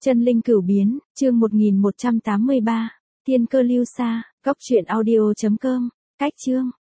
Chân linh cửu biến, chương 1183. Thiên cơ lưu xa, góc truyện audio.com. Cách chương.